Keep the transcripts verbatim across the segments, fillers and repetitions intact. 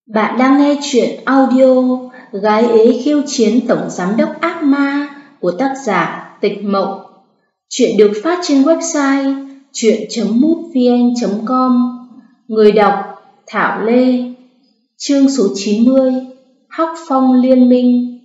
Bạn đang nghe chuyện audio Gái ế khiêu chiến tổng giám đốc ác ma của tác giả Tịch Mộng. Chuyện được phát trên website chuyện chấm mútvn chấm com. Người đọc Thảo Lê. Chương số chín mươi. Hắc Phong Liên Minh.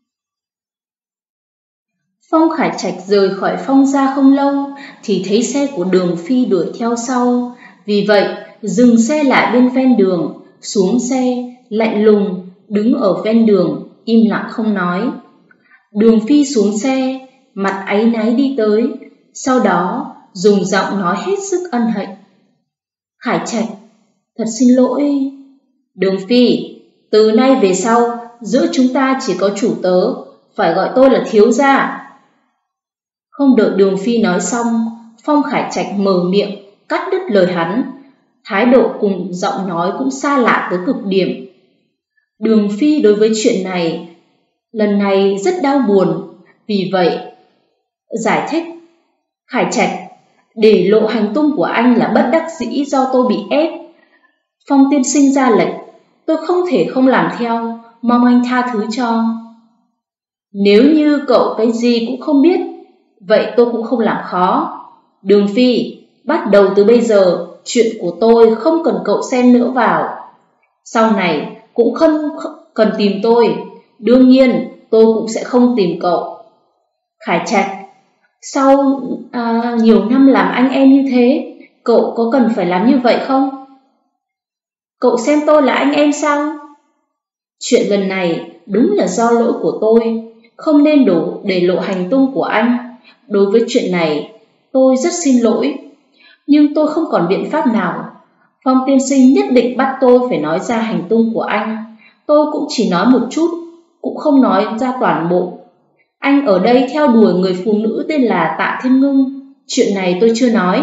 Phong Khải Trạch rời khỏi Phong gia không lâu thì thấy xe của Đường Phi đuổi theo sau. Vì vậy dừng xe lại bên ven đường, xuống xe, lạnh lùng, đứng ở ven đường, im lặng không nói. Đường Phi xuống xe, mặt áy náy đi tới, sau đó dùng giọng nói hết sức ân hận. Khải Trạch, thật xin lỗi. Đường Phi, từ nay về sau, giữa chúng ta chỉ có chủ tớ, phải gọi tôi là thiếu gia. Không đợi Đường Phi nói xong, Phong Khải Trạch mở miệng, cắt đứt lời hắn. Thái độ cùng giọng nói cũng xa lạ tới cực điểm. Đường Phi đối với chuyện này lần này rất đau buồn, vì vậy giải thích. Khải Trạch, để lộ hành tung của anh là bất đắc dĩ do tôi bị ép. Phong tiên sinh ra lệnh, tôi không thể không làm theo, mong anh tha thứ cho. Nếu như cậu cái gì cũng không biết, vậy tôi cũng không làm khó. Đường Phi, bắt đầu từ bây giờ, chuyện của tôi không cần cậu xen nữa vào. Sau này cũng không cần tìm tôi. Đương nhiên tôi cũng sẽ không tìm cậu. Khải Trạch, sau à, nhiều năm làm anh em như thế, cậu có cần phải làm như vậy không? Cậu xem tôi là anh em sao? Chuyện lần này đúng là do lỗi của tôi, không nên đổ để lộ hành tung của anh. Đối với chuyện này tôi rất xin lỗi, nhưng tôi không còn biện pháp nào. Phong tiên sinh nhất định bắt tôi phải nói ra hành tung của anh. Tôi cũng chỉ nói một chút, cũng không nói ra toàn bộ. Anh ở đây theo đuổi người phụ nữ tên là Tạ Thiên Ngưng. Chuyện này tôi chưa nói.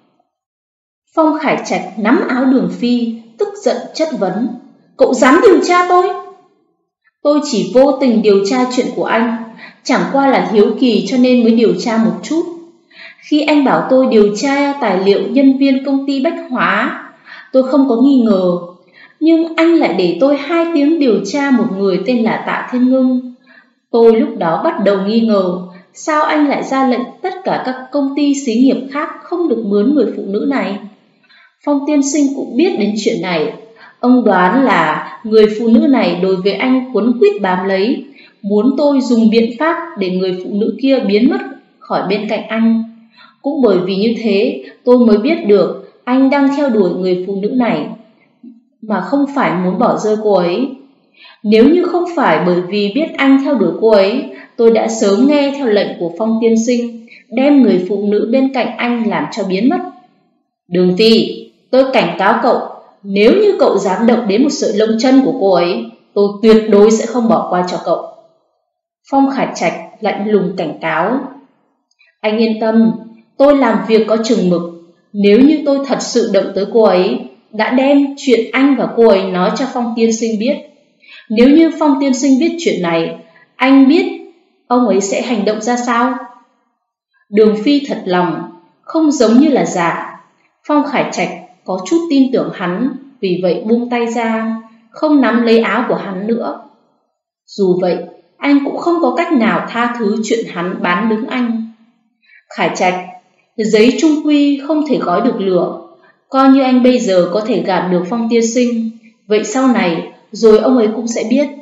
Phong Khải Trạch nắm áo Đường Phi, tức giận chất vấn. Cậu dám điều tra tôi? Tôi chỉ vô tình điều tra chuyện của anh, chẳng qua là hiếu kỳ cho nên mới điều tra một chút. Khi anh bảo tôi điều tra tài liệu nhân viên công ty Bách Hóa, tôi không có nghi ngờ. Nhưng anh lại để tôi hai tiếng điều tra một người tên là Tạ Thiên Ngưng. Tôi lúc đó bắt đầu nghi ngờ, sao anh lại ra lệnh tất cả các công ty xí nghiệp khác không được mướn người phụ nữ này? Phong tiên sinh cũng biết đến chuyện này. Ông đoán là người phụ nữ này đối với anh quấn quýt bám lấy, muốn tôi dùng biện pháp để người phụ nữ kia biến mất khỏi bên cạnh anh. Cũng bởi vì như thế, tôi mới biết được anh đang theo đuổi người phụ nữ này, mà không phải muốn bỏ rơi cô ấy. Nếu như không phải bởi vì biết anh theo đuổi cô ấy, tôi đã sớm nghe theo lệnh của Phong tiên sinh, đem người phụ nữ bên cạnh anh làm cho biến mất. Đường Phi, tôi cảnh cáo cậu, nếu như cậu dám động đến một sợi lông chân của cô ấy, tôi tuyệt đối sẽ không bỏ qua cho cậu. Phong Khải Trạch lạnh lùng cảnh cáo. Anh yên tâm, tôi làm việc có chừng mực. Nếu như tôi thật sự động tới cô ấy, đã đem chuyện anh và cô ấy nói cho Phong tiên sinh biết. Nếu như Phong tiên sinh biết chuyện này, anh biết ông ấy sẽ hành động ra sao? Đường Phi thật lòng, không giống như là giả. Phong Khải Trạch có chút tin tưởng hắn, vì vậy buông tay ra, không nắm lấy áo của hắn nữa. Dù vậy, anh cũng không có cách nào tha thứ chuyện hắn bán đứng anh. Khải Trạch, giấy trung quy không thể gói được lửa. Coi như anh bây giờ có thể gạt được Phong tiên sinh, vậy sau này rồi ông ấy cũng sẽ biết.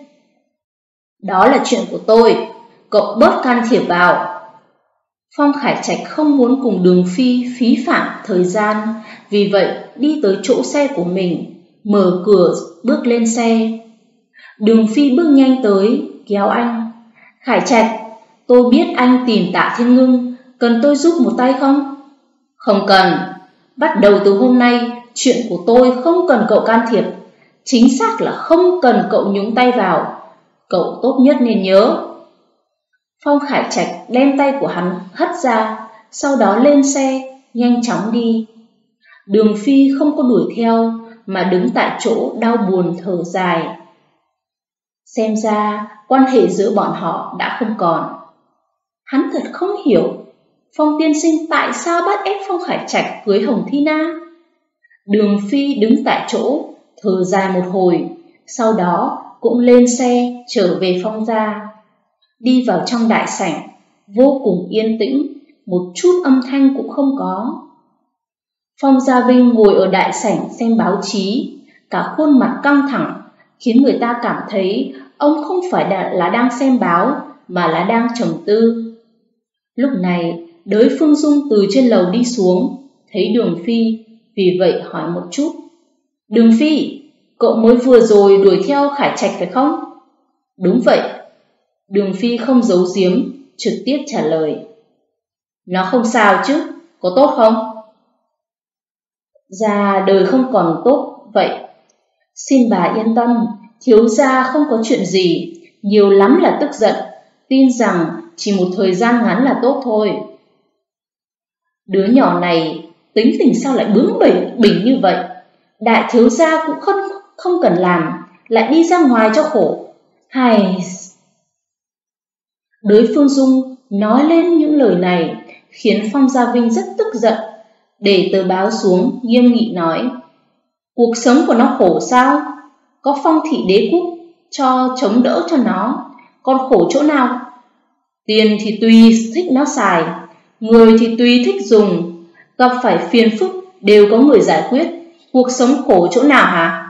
Đó là chuyện của tôi, cậu bớt can thiệp vào. Phong Khải Trạch không muốn cùng Đường Phi phí phạm thời gian, vì vậy đi tới chỗ xe của mình, mở cửa bước lên xe. Đường Phi bước nhanh tới, kéo anh. Khải Trạch, tôi biết anh tìm Tạ Thiên Ngưng, cần tôi giúp một tay không? Không cần. Bắt đầu từ hôm nay, chuyện của tôi không cần cậu can thiệp. Chính xác là không cần cậu nhúng tay vào. Cậu tốt nhất nên nhớ. Phong Khải Trạch đem tay của hắn hất ra, sau đó lên xe, nhanh chóng đi. Đường Phi không có đuổi theo, mà đứng tại chỗ đau buồn thở dài. Xem ra quan hệ giữa bọn họ đã không còn. Hắn thật không hiểu Phong tiên sinh tại sao bắt ép Phong Khải Trạch cưới Hồng Thi Na. Đường Phi đứng tại chỗ, thở dài một hồi, sau đó cũng lên xe trở về Phong gia. Đi vào trong đại sảnh, vô cùng yên tĩnh, một chút âm thanh cũng không có. Phong Gia Vinh ngồi ở đại sảnh xem báo chí, cả khuôn mặt căng thẳng, khiến người ta cảm thấy ông không phải là đang xem báo mà là đang trầm tư. Lúc này, Đới Phương Dung từ trên lầu đi xuống, thấy Đường Phi, vì vậy hỏi một chút. Đường Phi, cậu mới vừa rồi đuổi theo Khải Trạch phải không? Đúng vậy. Đường Phi không giấu giếm, trực tiếp trả lời. Nó không sao chứ, có tốt không? Ra đời không còn tốt vậy. Xin bà yên tâm, thiếu gia không có chuyện gì, nhiều lắm là tức giận, tin rằng chỉ một thời gian ngắn là tốt thôi. Đứa nhỏ này tính tình sao lại bướng bỉnh bỉnh như vậy? Đại thiếu gia cũng không không cần làm, lại đi ra ngoài cho khổ. Hay... Đới Phương Dung nói lên những lời này khiến Phong Gia Vinh rất tức giận, để tờ báo xuống nghiêm nghị nói. Cuộc sống của nó khổ sao? Có Phong thị đế quốc cho chống đỡ cho nó, còn khổ chỗ nào? Tiền thì tùy thích nó xài, người thì tùy thích dùng, gặp phải phiền phức đều có người giải quyết, cuộc sống khổ chỗ nào hả?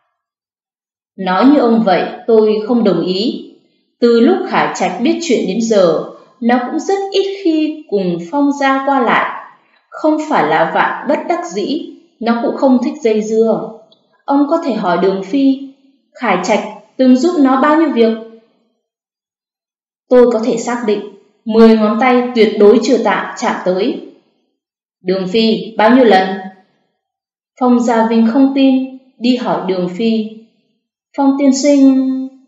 Nói như ông vậy tôi không đồng ý. Từ lúc Khải Trạch biết chuyện đến giờ, nó cũng rất ít khi cùng Phong gia qua lại. Không phải là vạn bất đắc dĩ, nó cũng không thích dây dưa. Ông có thể hỏi Đường Phi, Khải Trạch từng giúp nó bao nhiêu việc? Tôi có thể xác định, mười ngón tay tuyệt đối chưa tạm chạm tới. Đường Phi, bao nhiêu lần? Phong Gia Vinh không tin, đi hỏi Đường Phi. Phong tiên sinh...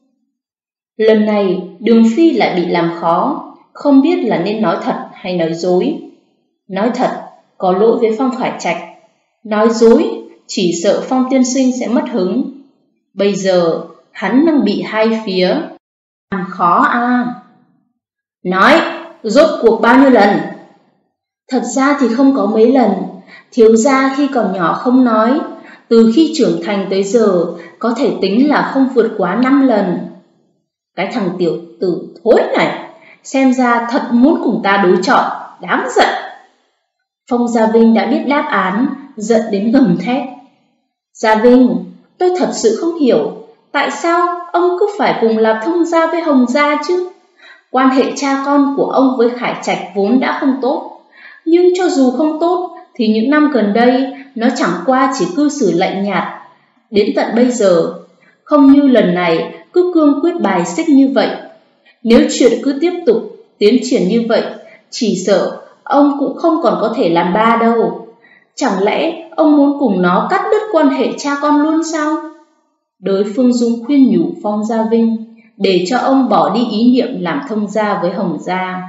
Lần này Đường Phi lại bị làm khó, không biết là nên nói thật hay nói dối. Nói thật có lỗi với Phong Khải Trạch, nói dối chỉ sợ Phong tiên sinh sẽ mất hứng. Bây giờ hắn đang bị hai phía làm khó à. Nói rốt cuộc bao nhiêu lần? Thật ra thì không có mấy lần. Thiếu gia khi còn nhỏ không nói, từ khi trưởng thành tới giờ có thể tính là không vượt quá năm lần. Cái thằng tiểu tử thối này, xem ra thật muốn cùng ta đối chọi, đáng giận. Phong Gia Vinh đã biết đáp án, giận đến gầm thét. Gia Vinh, tôi thật sự không hiểu, tại sao ông cứ phải cùng làm thông gia với Hồng gia chứ? Quan hệ cha con của ông với Khải Trạch vốn đã không tốt, nhưng cho dù không tốt thì những năm gần đây nó chẳng qua chỉ cư xử lạnh nhạt. Đến tận bây giờ, không như lần này cứ cương quyết bài xích như vậy. Nếu chuyện cứ tiếp tục tiến triển như vậy, chỉ sợ ông cũng không còn có thể làm ba đâu. Chẳng lẽ ông muốn cùng nó cắt đứt quan hệ cha con luôn sao? Đới Phương Dung khuyên nhủ Phong Gia Vinh để cho ông bỏ đi ý niệm làm thông gia với Hồng gia.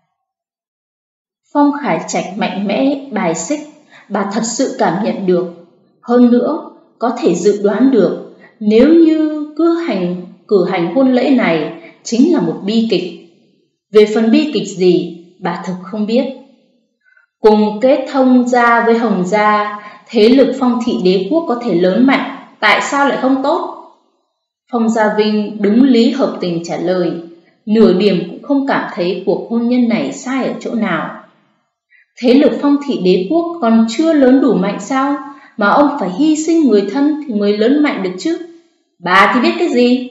Phong Khải Trạch mạnh mẽ bài xích, bà thật sự cảm nhận được. Hơn nữa, có thể dự đoán được nếu như cứ hành cử hành hôn lễ này chính là một bi kịch. Về phần bi kịch gì, bà thực không biết. Cùng kết thông gia với Hồng gia, thế lực Phong thị đế quốc có thể lớn mạnh, tại sao lại không tốt? Phong Gia Vinh đúng lý hợp tình trả lời, nửa điểm cũng không cảm thấy cuộc hôn nhân này sai ở chỗ nào. Thế lực Phong thị đế quốc còn chưa lớn đủ mạnh sao, mà ông phải hy sinh người thân thì mới lớn mạnh được chứ? Bà thì biết cái gì?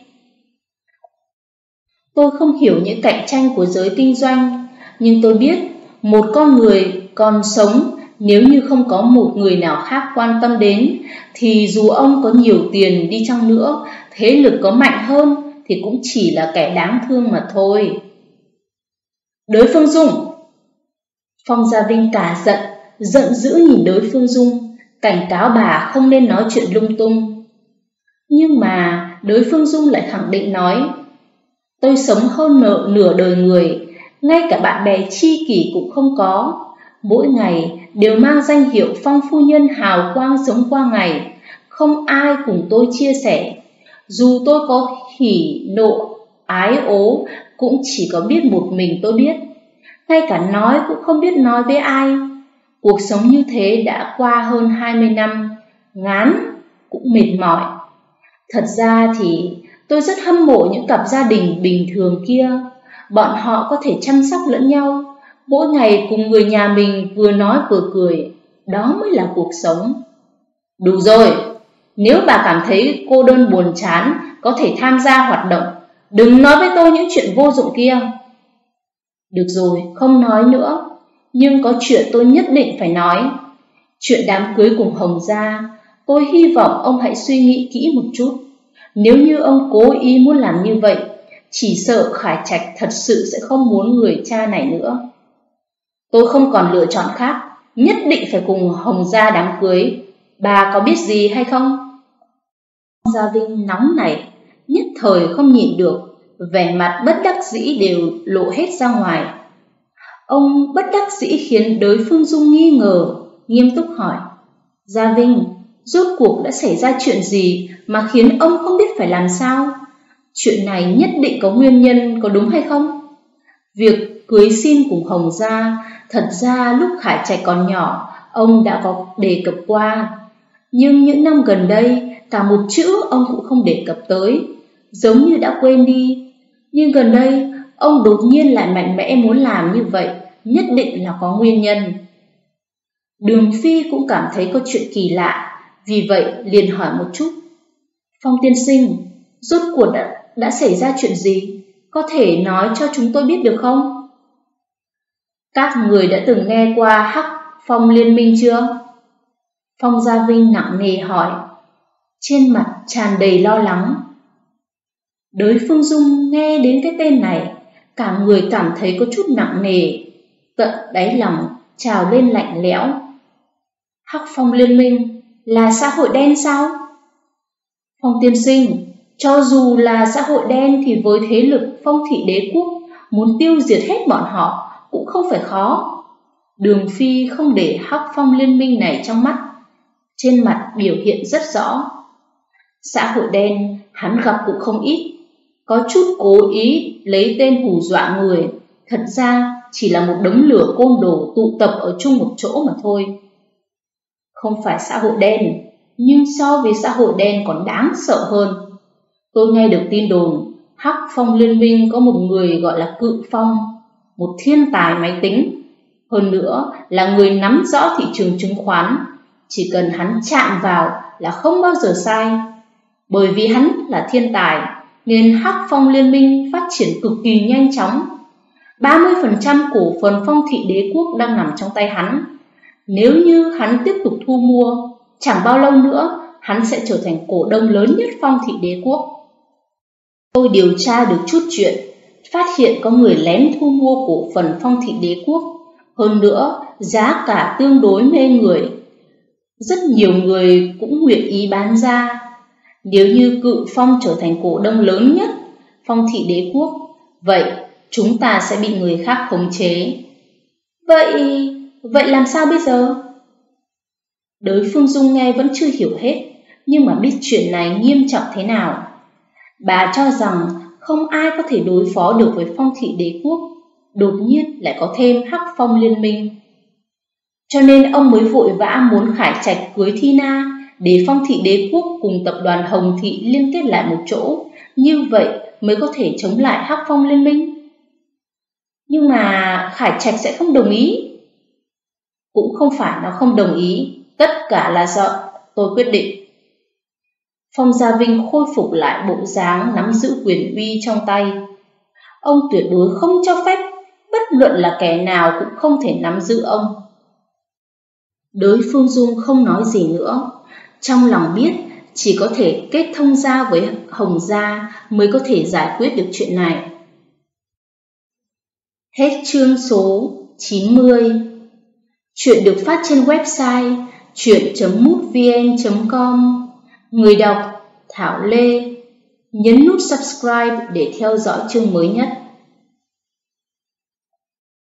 Tôi không hiểu những cạnh tranh của giới kinh doanh, nhưng tôi biết một con người còn sống, nếu như không có một người nào khác quan tâm đến, thì dù ông có nhiều tiền đi chăng nữa, thế lực có mạnh hơn thì cũng chỉ là kẻ đáng thương mà thôi. Đới Phương Dung. Phong Gia Vinh cả giận, giận dữ nhìn Đới Phương Dung, cảnh cáo bà không nên nói chuyện lung tung. Nhưng mà Đới Phương Dung lại khẳng định nói, tôi sống hơn nửa, nửa đời người, ngay cả bạn bè tri kỷ cũng không có. Mỗi ngày đều mang danh hiệu Phong phu nhân hào quang sống qua ngày, không ai cùng tôi chia sẻ. Dù tôi có hỉ nộ ái ố cũng chỉ có biết một mình tôi biết, ngay cả nói cũng không biết nói với ai. Cuộc sống như thế đã qua hơn hai mươi năm, ngán cũng mệt mỏi. Thật ra thì tôi rất hâm mộ những cặp gia đình bình thường kia. Bọn họ có thể chăm sóc lẫn nhau, mỗi ngày cùng người nhà mình vừa nói vừa cười. Đó mới là cuộc sống. Đủ rồi, nếu bà cảm thấy cô đơn buồn chán, có thể tham gia hoạt động. Đừng nói với tôi những chuyện vô dụng kia. Được rồi, không nói nữa. Nhưng có chuyện tôi nhất định phải nói. Chuyện đám cưới cùng Hồng gia, tôi hy vọng ông hãy suy nghĩ kỹ một chút. Nếu như ông cố ý muốn làm như vậy, chỉ sợ Khải Trạch thật sự sẽ không muốn người cha này nữa. Tôi không còn lựa chọn khác, nhất định phải cùng Hồng gia đám cưới. Bà có biết gì hay không? Gia Vinh nóng nảy, nhất thời không nhịn được, vẻ mặt bất đắc dĩ đều lộ hết ra ngoài. Ông bất đắc dĩ khiến đối phương Dung nghi ngờ, nghiêm túc hỏi: Gia Vinh, rốt cuộc đã xảy ra chuyện gì mà khiến ông không biết phải làm sao? Chuyện này nhất định có nguyên nhân, có đúng hay không? Việc cưới xin cùng Hồng gia, thật ra lúc Khải Trạch còn nhỏ, ông đã có đề cập qua. Nhưng những năm gần đây, cả một chữ ông cũng không đề cập tới, giống như đã quên đi. Nhưng gần đây, ông đột nhiên lại mạnh mẽ muốn làm như vậy, nhất định là có nguyên nhân. Đường Phi cũng cảm thấy có chuyện kỳ lạ, vì vậy liền hỏi một chút: Phong tiên sinh, rốt cuộc đã, đã xảy ra chuyện gì? Có thể nói cho chúng tôi biết được không? Các người đã từng nghe qua Hắc Phong Liên minh chưa? Phong Gia Vinh nặng nề hỏi, trên mặt tràn đầy lo lắng. Đới Phương Dung nghe đến cái tên này, cả người cảm thấy có chút nặng nề, tận đáy lòng trào lên lạnh lẽo. Hắc Phong Liên minh là xã hội đen sao? Phong tiên sinh, cho dù là xã hội đen thì với thế lực Phong thị đế quốc muốn tiêu diệt hết bọn họ cũng không phải khó. Đường Phi không để Hắc Phong Liên minh này trong mắt, trên mặt biểu hiện rất rõ. Xã hội đen hắn gặp cũng không ít, có chút cố ý lấy tên hù dọa người, thật ra chỉ là một đống lửa côn đồ tụ tập ở chung một chỗ mà thôi. Không phải xã hội đen, nhưng so với xã hội đen còn đáng sợ hơn. Tôi nghe được tin đồn Hắc Phong Liên minh có một người gọi là Cự Phong, một thiên tài máy tính, hơn nữa là người nắm rõ thị trường chứng khoán. Chỉ cần hắn chạm vào là không bao giờ sai. Bởi vì hắn là thiên tài nên Hắc Phong Liên minh phát triển cực kỳ nhanh chóng. ba mươi phần trăm cổ phần Phong thị đế quốc đang nằm trong tay hắn. Nếu như hắn tiếp tục thu mua, chẳng bao lâu nữa hắn sẽ trở thành cổ đông lớn nhất Phong thị đế quốc. Tôi điều tra được chút chuyện, phát hiện có người lén thu mua cổ phần Phong thị đế quốc, hơn nữa giá cả tương đối mê người. Rất nhiều người cũng nguyện ý bán ra. Nếu như Cự Phong trở thành cổ đông lớn nhất Phong thị đế quốc, vậy chúng ta sẽ bị người khác khống chế. Vậy, vậy làm sao bây giờ? Đới Phương Dung nghe vẫn chưa hiểu hết, nhưng mà biết chuyện này nghiêm trọng thế nào. Bà cho rằng không ai có thể đối phó được với Phong thị đế quốc, đột nhiên lại có thêm Hắc Phong Liên minh. Cho nên ông mới vội vã muốn Khải Trạch cưới Thi Na, để Phong thị đế quốc cùng tập đoàn Hồng thị liên kết lại một chỗ, như vậy mới có thể chống lại Hắc Phong Liên minh. Nhưng mà Khải Trạch sẽ không đồng ý. Cũng không phải nó không đồng ý, tất cả là do tôi quyết định. Phong Gia Vinh khôi phục lại bộ dáng nắm giữ quyền uy trong tay. Ông tuyệt đối không cho phép bất luận là kẻ nào cũng không thể nắm giữ ông. Đới Phương Dung không nói gì nữa, trong lòng biết chỉ có thể kết thông gia với Hồng gia mới có thể giải quyết được chuyện này. Hết chương số chín mươi. Chuyện được phát trên website chuyện chấm mútvn chấm com. Người đọc Thảo Lê. Nhấn nút subscribe để theo dõi chương mới nhất.